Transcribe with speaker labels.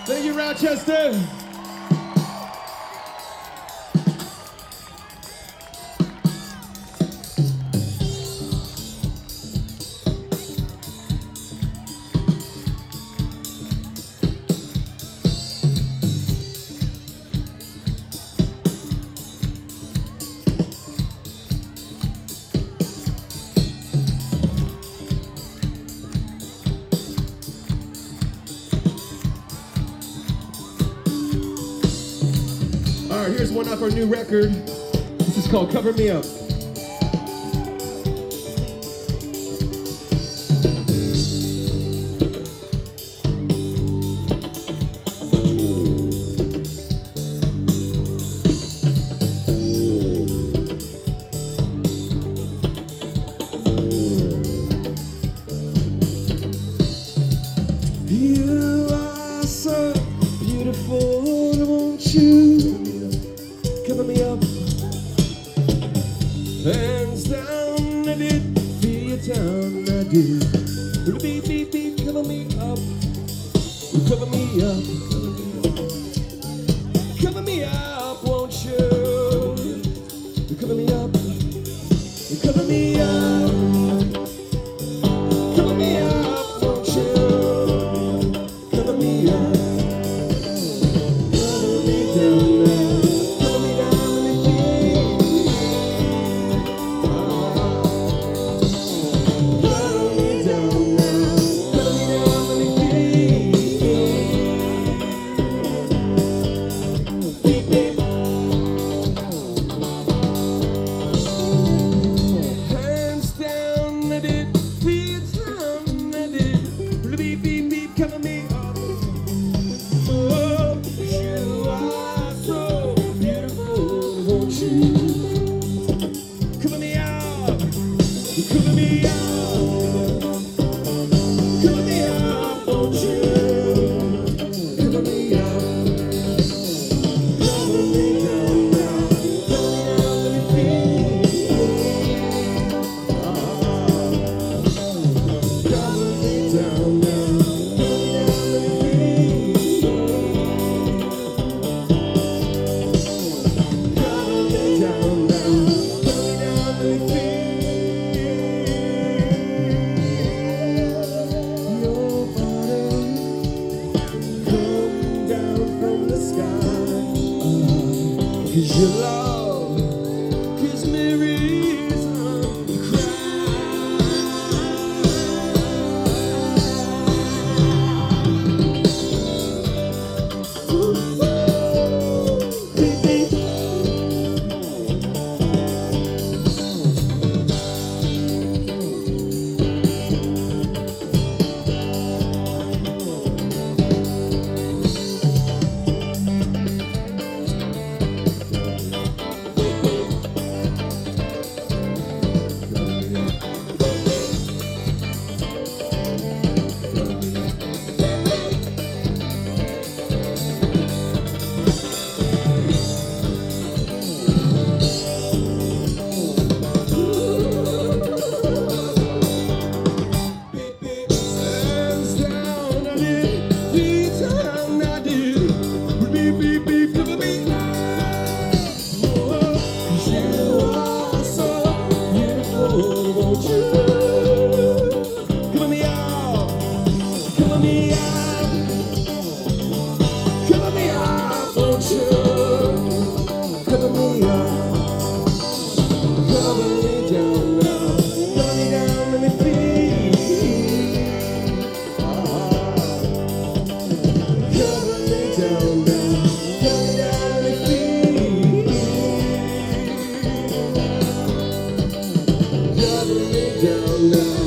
Speaker 1: Thank you, Rochester. All right, here's one off our new record. This is called Cover Me Up. You are so beautiful, won't you cover me up? Hands down, I did feel your town, I did. Beep, beep, beep, cover me up. Cover me up. Cover me up, won't you? Cover me up. Cover me up. Cover me up, won't you? Cover me up. Cover me down now. Cover me down, let me feel. Cover me down now. Cover me down, let me feel. Beep, beep. Hands down, I did feel down, I did. Beep, beep, beep, cover me up. Oh, you are so beautiful, won't you? Cover me up, cover me up, cover me up, won't you? Cover me up, cover me down now, cover me down, let me feel. Cover me down now, cover me down, let me feel. Cover me down now, cover me down, let me feel. Your body come down from the sky. 'Cause your love gives me reason to cry. Beep, beep. Hands down, I did. Feet down, I did. Beep, beep, beep, cover me. Oh, 'cause you are so beautiful, won't you? Cover me up, cover me up, cover me up, won't you? Cover me up, cover me down now, cover me down, let me feel. Cover me down now, cover me down, let me feel. Cover me down now.